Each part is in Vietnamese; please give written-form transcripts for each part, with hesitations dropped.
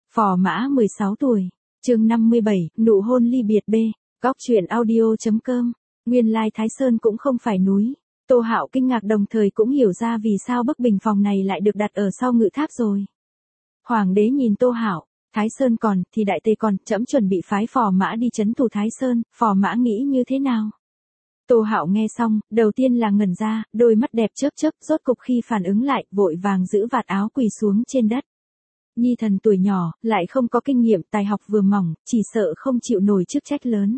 Phò Mã 16 tuổi. Chương 57, nụ hôn ly biệt B. Góc truyện audio.com. Nguyên lai Thái Sơn cũng không phải núi. Tô Hạo kinh ngạc đồng thời cũng hiểu ra vì sao bức bình phòng này lại được đặt ở sau ngự tháp rồi. Hoàng đế nhìn Tô Hạo, Thái Sơn còn, thì đại tề còn, trẫm chuẩn bị phái Phò Mã đi trấn thủ Thái Sơn, Phò Mã nghĩ như thế nào? Tô Hạo nghe xong, đầu tiên là ngẩn ra, đôi mắt đẹp chớp chớp, rốt cục khi phản ứng lại, vội vàng giữ vạt áo quỳ xuống trên đất. Nhi thần tuổi nhỏ, lại không có kinh nghiệm, tài học vừa mỏng, chỉ sợ không chịu nổi chức trách lớn.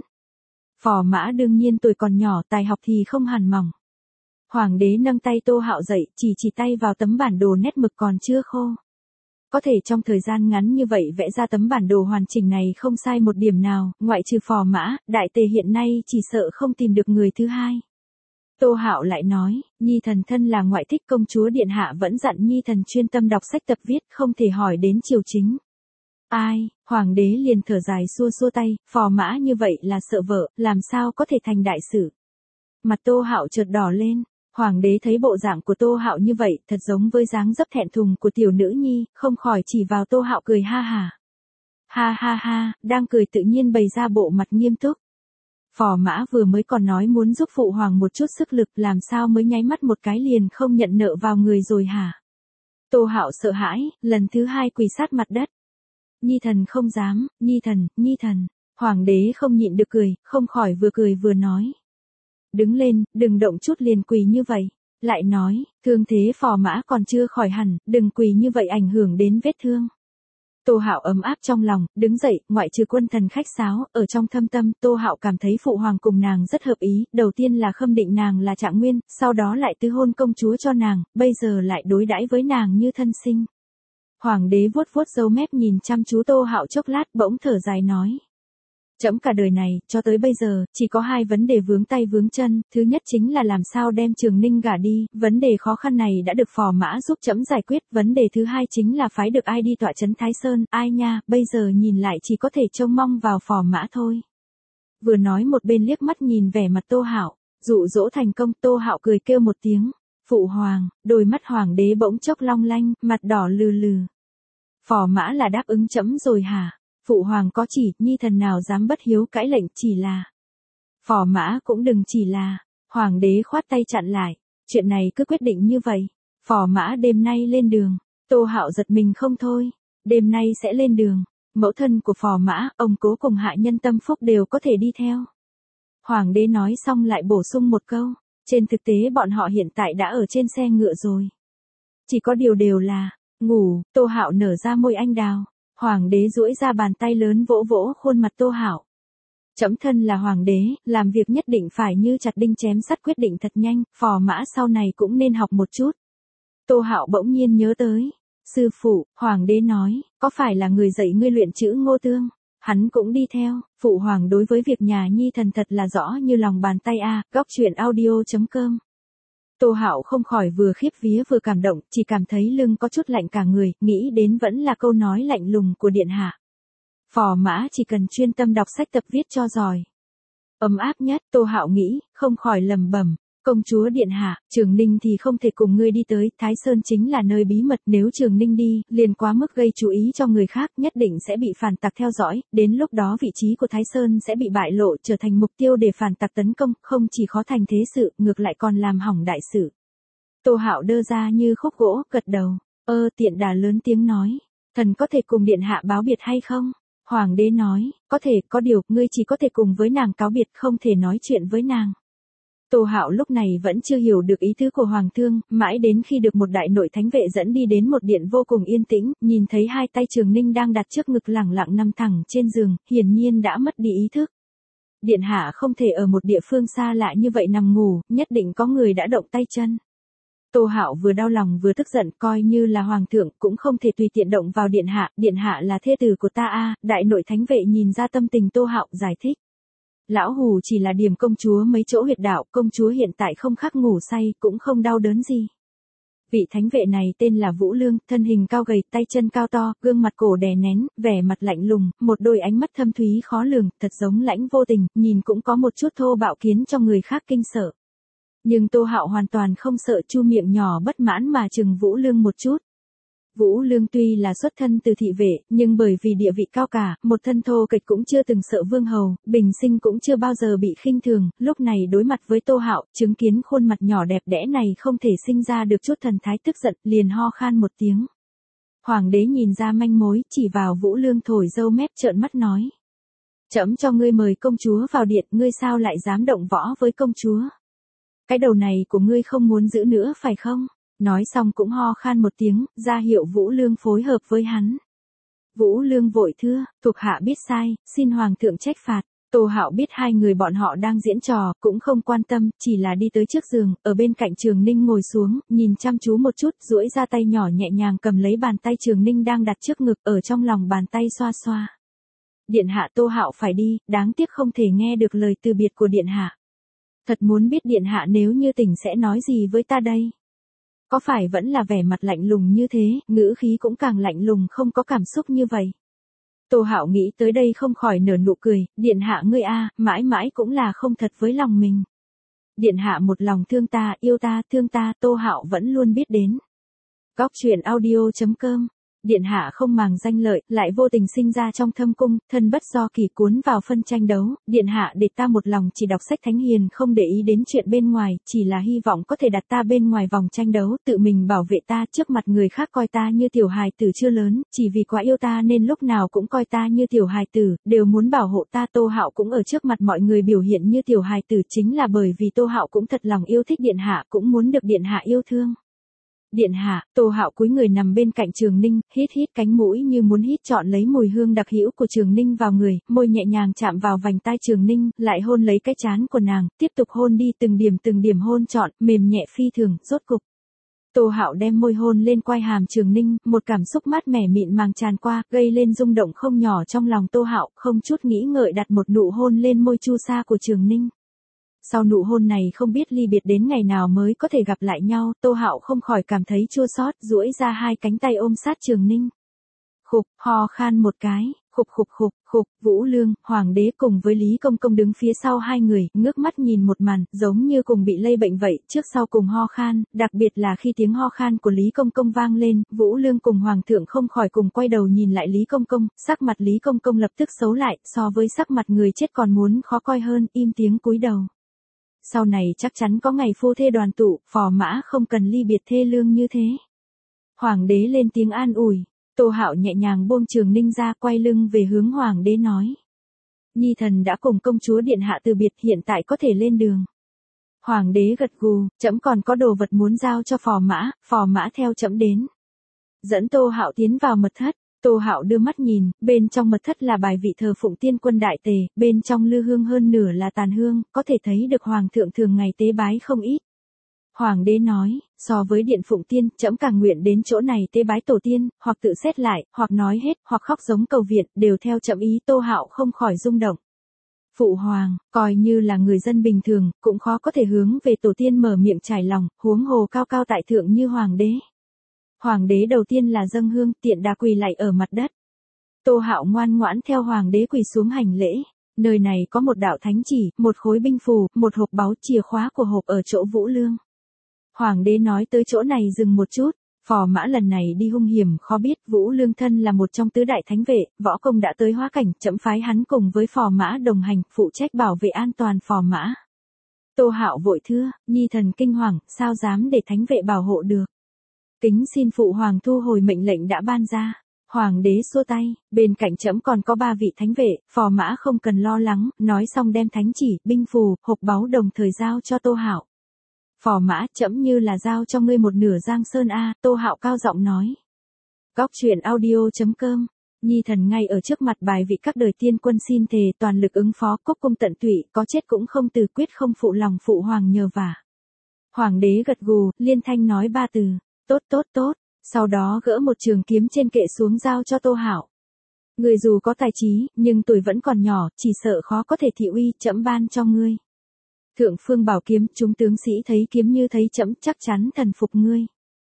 Phò Mã đương nhiên tuổi còn nhỏ, tài học thì không hẳn mỏng. Hoàng đế nâng tay Tô Hạo dậy, chỉ tay vào tấm bản đồ nét mực còn chưa khô. Có thể trong thời gian ngắn như vậy vẽ ra tấm bản đồ hoàn chỉnh này không sai một điểm nào, ngoại trừ Phò Mã, đại tề hiện nay chỉ sợ không tìm được người thứ hai. Tô Hạo lại nói, Nhi thần thân là ngoại thích, công chúa điện hạ vẫn dặn Nhi thần chuyên tâm đọc sách tập viết, không thể hỏi đến triều chính. Ai? Hoàng đế liền thở dài xua xua tay, Phò Mã như vậy là sợ vợ, làm sao có thể thành đại sự. Mặt Tô Hạo chợt đỏ lên. Hoàng đế thấy bộ dạng của Tô Hạo như vậy, thật giống với dáng dấp thẹn thùng của tiểu nữ nhi, không khỏi chỉ vào Tô Hạo cười ha hả. Ha ha ha, đang cười tự nhiên bày ra bộ mặt nghiêm túc. Phò Mã vừa mới còn nói muốn giúp phụ hoàng một chút sức lực, làm sao mới nháy mắt một cái liền không nhận nợ vào người rồi hả? Tô Hạo sợ hãi, lần thứ hai quỳ sát mặt đất. Nhi thần không dám, Nhi thần. Hoàng đế không nhịn được cười, không khỏi vừa cười vừa nói. Đứng lên, đừng động chút liền quỳ như vậy. Lại nói, thương thế Phò Mã còn chưa khỏi hẳn, đừng quỳ như vậy ảnh hưởng đến vết thương. Tô Hạo ấm áp trong lòng, đứng dậy, ngoại trừ quân thần khách sáo, ở trong thâm tâm, Tô Hạo cảm thấy phụ hoàng cùng nàng rất hợp ý, đầu tiên là khâm định nàng là Trạng Nguyên, sau đó lại tứ hôn công chúa cho nàng, bây giờ lại đối đãi với nàng như thân sinh. Hoàng đế vuốt vuốt râu mép nhìn chăm chú Tô Hạo chốc lát, bỗng thở dài nói. Trẫm cả đời này, cho tới bây giờ, chỉ có hai vấn đề vướng tay vướng chân, thứ nhất chính là làm sao đem Trường Ninh gả đi, vấn đề khó khăn này đã được Phò Mã giúp trẫm giải quyết, vấn đề thứ hai chính là phái được ai đi tọa trấn Thái Sơn, ai nha, bây giờ nhìn lại chỉ có thể trông mong vào Phò Mã thôi. Vừa nói một bên liếc mắt nhìn vẻ mặt Tô Hạo, dụ dỗ thành công, Tô Hạo cười kêu một tiếng, phụ hoàng, đôi mắt hoàng đế bỗng chốc long lanh, mặt đỏ lừ lừ. Phò Mã là đáp ứng trẫm rồi hả? Phụ hoàng có chỉ, Nhi thần nào dám bất hiếu cãi lệnh, chỉ là. Phò Mã cũng đừng chỉ là. Hoàng đế khoát tay chặn lại. Chuyện này cứ quyết định như vậy. Phò Mã đêm nay lên đường. Tô Hạo giật mình không thôi. Đêm nay sẽ lên đường. Mẫu thân của Phò Mã, ông cố cùng hạ nhân tâm phúc đều có thể đi theo. Hoàng đế nói xong lại bổ sung một câu. Trên thực tế bọn họ hiện tại đã ở trên xe ngựa rồi. Chỉ có điều đều là, ngủ, Tô Hạo nở ra môi anh đào. Hoàng đế duỗi ra bàn tay lớn vỗ vỗ khuôn mặt Tô Hạo. Trẫm thân là hoàng đế, làm việc nhất định phải như chặt đinh chém sắt, quyết định thật nhanh, Phò Mã sau này cũng nên học một chút. Tô Hạo bỗng nhiên nhớ tới. Sư phụ, hoàng đế nói, có phải là người dạy ngươi luyện chữ Ngô Tương? Hắn cũng đi theo, phụ hoàng đối với việc nhà Nhi thần thật là rõ như lòng bàn tay a. Góc truyện audio.com. Tô Hạo không khỏi vừa khiếp vía vừa cảm động, chỉ cảm thấy lưng có chút lạnh cả người, nghĩ đến vẫn là câu nói lạnh lùng của điện hạ. Phò Mã chỉ cần chuyên tâm đọc sách tập viết cho giỏi. Ấm áp nhất, Tô Hạo nghĩ, không khỏi lẩm bẩm, công chúa điện hạ, Trường Ninh thì không thể cùng ngươi đi tới, Thái Sơn chính là nơi bí mật, nếu Trường Ninh đi, liền quá mức gây chú ý cho người khác, nhất định sẽ bị phản tặc theo dõi, đến lúc đó vị trí của Thái Sơn sẽ bị bại lộ, trở thành mục tiêu để phản tặc tấn công, không chỉ khó thành thế sự, ngược lại còn làm hỏng đại sự. Tô Hạo đơ ra như khúc gỗ, gật đầu, tiện đà lớn tiếng nói, thần có thể cùng điện hạ báo biệt hay không? Hoàng đế nói, có thể, có điều, ngươi chỉ có thể cùng với nàng cáo biệt, không thể nói chuyện với nàng. Tô Hạo lúc này vẫn chưa hiểu được ý tứ của Hoàng thương, mãi đến khi được một đại nội thánh vệ dẫn đi đến một điện vô cùng yên tĩnh, nhìn thấy hai tay Trường Ninh đang đặt trước ngực lẳng lặng nằm thẳng trên giường, hiển nhiên đã mất đi ý thức. Điện hạ không thể ở một địa phương xa lạ như vậy nằm ngủ, nhất định có người đã động tay chân. Tô Hạo vừa đau lòng vừa tức giận, coi như là hoàng thượng cũng không thể tùy tiện động vào điện hạ là thê tử của ta a. Đại nội thánh vệ nhìn ra tâm tình Tô Hạo, giải thích. Lão hù chỉ là điểm công chúa mấy chỗ huyệt đạo, công chúa hiện tại không khắc ngủ say, cũng không đau đớn gì. Vị thánh vệ này tên là Vũ Lương, thân hình cao gầy, tay chân cao to, gương mặt cổ đè nén, vẻ mặt lạnh lùng, một đôi ánh mắt thâm thúy khó lường, thật giống lãnh vô tình, nhìn cũng có một chút thô bạo khiến cho người khác kinh sợ. Nhưng Tô Hạo hoàn toàn không sợ, chu miệng nhỏ bất mãn mà chừng Vũ Lương một chút. Vũ Lương tuy là xuất thân từ thị vệ, nhưng bởi vì địa vị cao cả, một thân thô kệch cũng chưa từng sợ vương hầu, bình sinh cũng chưa bao giờ bị khinh thường, lúc này đối mặt với Tô Hạo, chứng kiến khuôn mặt nhỏ đẹp đẽ này không thể sinh ra được chút thần thái tức giận, liền ho khan một tiếng. Hoàng đế nhìn ra manh mối, chỉ vào Vũ Lương thổi râu mép trợn mắt nói. Trẫm cho ngươi mời công chúa vào điện, ngươi sao lại dám động võ với công chúa? Cái đầu này của ngươi không muốn giữ nữa phải không? Nói xong cũng ho khan một tiếng, ra hiệu Vũ Lương phối hợp với hắn. Vũ Lương vội thưa, thuộc hạ biết sai, xin hoàng thượng trách phạt. Tô Hạo biết hai người bọn họ đang diễn trò, cũng không quan tâm, chỉ là đi tới trước giường, ở bên cạnh Trường Ninh ngồi xuống, nhìn chăm chú một chút, duỗi ra tay nhỏ nhẹ nhàng cầm lấy bàn tay Trường Ninh đang đặt trước ngực, ở trong lòng bàn tay xoa xoa. Điện hạ, Tô Hạo phải đi, đáng tiếc không thể nghe được lời từ biệt của điện hạ. Thật muốn biết điện hạ nếu như tỉnh sẽ nói gì với ta đây? Có phải vẫn là vẻ mặt lạnh lùng như thế, ngữ khí cũng càng lạnh lùng không có cảm xúc như vậy. Tô Hạo nghĩ tới đây không khỏi nở nụ cười, điện hạ ngươi a, mãi mãi cũng là không thật với lòng mình. Điện hạ một lòng thương ta, yêu ta, thương ta, Tô Hạo vẫn luôn biết đến. Góc truyện audio.com. Điện hạ không màng danh lợi, lại vô tình sinh ra trong thâm cung, thân bất do kỳ cuốn vào phân tranh đấu, điện hạ để ta một lòng chỉ đọc sách thánh hiền không để ý đến chuyện bên ngoài, chỉ là hy vọng có thể đặt ta bên ngoài vòng tranh đấu, tự mình bảo vệ ta trước mặt người khác coi ta như tiểu hài tử chưa lớn, chỉ vì quá yêu ta nên lúc nào cũng coi ta như tiểu hài tử, đều muốn bảo hộ ta. Tô Hạo cũng ở trước mặt mọi người biểu hiện như tiểu hài tử chính là bởi vì Tô Hạo cũng thật lòng yêu thích điện hạ, cũng muốn được điện hạ yêu thương. Điện hạ, Tô Hạo cúi người nằm bên cạnh Trường Ninh, hít cánh mũi như muốn hít trọn lấy mùi hương đặc hữu của Trường Ninh vào người, môi nhẹ nhàng chạm vào vành tai Trường Ninh, lại hôn lấy cái trán của nàng, tiếp tục hôn đi từng điểm hôn trọn, mềm nhẹ phi thường, rốt cục. Tô Hạo đem môi hôn lên quai hàm Trường Ninh, một cảm xúc mát mẻ mịn màng tràn qua, gây lên rung động không nhỏ trong lòng Tô Hạo, không chút nghĩ ngợi đặt một nụ hôn lên môi chu sa của Trường Ninh. Sau nụ hôn này không biết ly biệt đến ngày nào mới có thể gặp lại nhau, Tô Hạo không khỏi cảm thấy chua xót, duỗi ra hai cánh tay ôm sát Trường Ninh. Khục, ho khan một cái, khục, Vũ Lương, hoàng đế cùng với Lý Công Công đứng phía sau hai người, ngước mắt nhìn một màn, giống như cùng bị lây bệnh vậy, trước sau cùng ho khan, đặc biệt là khi tiếng ho khan của Lý Công Công vang lên, Vũ Lương cùng hoàng thượng không khỏi cùng quay đầu nhìn lại Lý Công Công, sắc mặt Lý Công Công lập tức xấu lại, so với sắc mặt người chết còn muốn khó coi hơn, im tiếng cúi đầu. Sau này chắc chắn có ngày phu thê đoàn tụ, phò mã không cần ly biệt thê lương như thế. Hoàng đế lên tiếng an ủi, Tô Hạo nhẹ nhàng buông Trường Ninh ra, quay lưng về hướng hoàng đế nói. Nhi thần đã cùng công chúa điện hạ từ biệt, hiện tại có thể lên đường. Hoàng đế gật gù, trẫm còn có đồ vật muốn giao cho phò mã theo trẫm đến. Dẫn Tô Hạo tiến vào mật thất. Tô Hạo đưa mắt nhìn, bên trong mật thất là bài vị thờ phụng tiên quân đại tề, bên trong lư hương hơn nửa là tàn hương, có thể thấy được hoàng thượng thường ngày tế bái không ít. Hoàng đế nói, so với điện phụng tiên, trẫm càng nguyện đến chỗ này tế bái tổ tiên, hoặc tự xét lại, hoặc nói hết, hoặc khóc giống cầu viện, đều theo trẫm ý. Tô Hạo không khỏi rung động. Phụ hoàng, coi như là người dân bình thường, cũng khó có thể hướng về tổ tiên mở miệng trải lòng, huống hồ cao cao tại thượng như hoàng đế. Hoàng đế đầu tiên là dâng hương, tiện đà quỳ lạy ở mặt đất. Tô Hạo ngoan ngoãn theo hoàng đế quỳ xuống hành lễ. Nơi này có một đạo thánh chỉ, một khối binh phù, một hộp báu, chìa khóa của hộp ở chỗ Vũ Lương. Hoàng đế nói tới chỗ này dừng một chút, phò mã lần này đi hung hiểm khó biết, Vũ Lương thân là một trong tứ đại thánh vệ, võ công đã tới hóa cảnh, trẫm phái hắn cùng với phò mã đồng hành, phụ trách bảo vệ an toàn phò mã. Tô Hạo vội thưa, nhi thần kinh hoàng, sao dám để thánh vệ bảo hộ được. Kính xin phụ hoàng thu hồi mệnh lệnh đã ban ra. Hoàng đế xua tay, bên cạnh trẫm còn có 3 vị thánh vệ, phò mã không cần lo lắng, nói xong đem thánh chỉ, binh phù, hộp báu đồng thời giao cho Tô Hạo. Phò mã, trẫm như là giao cho ngươi một nửa Giang Sơn a, Tô Hạo cao giọng nói. Góc truyện audio.com. Nhi thần ngay ở trước mặt bài vị các đời tiên quân xin thề toàn lực ứng phó, cúc cung tận tụy, có chết cũng không từ, quyết không phụ lòng phụ hoàng nhờ vả. Hoàng đế gật gù, liên thanh nói 3 từ. Tốt, sau đó gỡ một trường kiếm trên kệ xuống giao cho Tô Hạo. Người dù có tài trí, nhưng tuổi vẫn còn nhỏ, chỉ sợ khó có thể thị uy, trẫm ban cho ngươi. Thượng phương bảo kiếm, chúng tướng sĩ thấy kiếm như thấy trẫm, chắc chắn thần phục ngươi.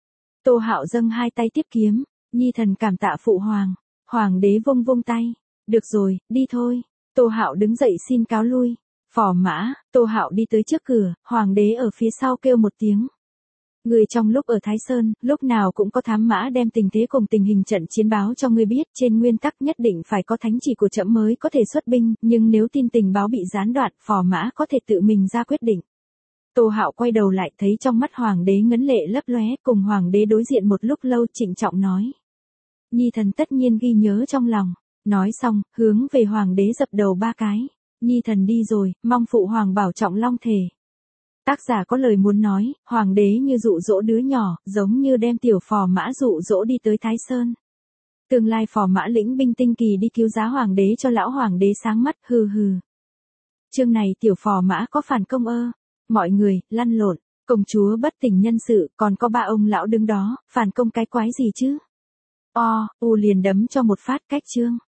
Tô Hạo dâng hai tay tiếp kiếm, nhi thần cảm tạ phụ hoàng. Hoàng đế vung tay, được rồi, đi thôi. Tô Hạo đứng dậy xin cáo lui. Phò mã, Tô Hạo đi tới trước cửa, hoàng đế ở phía sau kêu một tiếng. Ngươi trong lúc ở Thái Sơn, lúc nào cũng có thám mã đem tình thế cùng tình hình trận chiến báo cho ngươi biết, trên nguyên tắc nhất định phải có thánh chỉ của trẫm mới có thể xuất binh, nhưng nếu tin tình báo bị gián đoạn, phò mã có thể tự mình ra quyết định. Tô Hạo quay đầu lại thấy trong mắt hoàng đế ngấn lệ lấp lóe, cùng hoàng đế đối diện một lúc lâu, trịnh trọng nói. Nhi thần tất nhiên ghi nhớ trong lòng. Nói xong, hướng về hoàng đế dập đầu 3 cái. Nhi thần đi rồi, mong phụ hoàng bảo trọng long thể. Tác giả có lời muốn nói, hoàng đế như dụ dỗ đứa nhỏ, giống như đem tiểu phò mã dụ dỗ đi tới Thái Sơn. Tương lai phò mã lĩnh binh tinh kỳ đi cứu giá hoàng đế cho lão hoàng đế sáng mắt, hừ hừ. Chương này tiểu phò mã có phản công ơ. Mọi người, lăn lộn, công chúa bất tỉnh nhân sự, còn có 3 ông lão đứng đó, phản công cái quái gì chứ? O, U liền đấm cho một phát cách chương.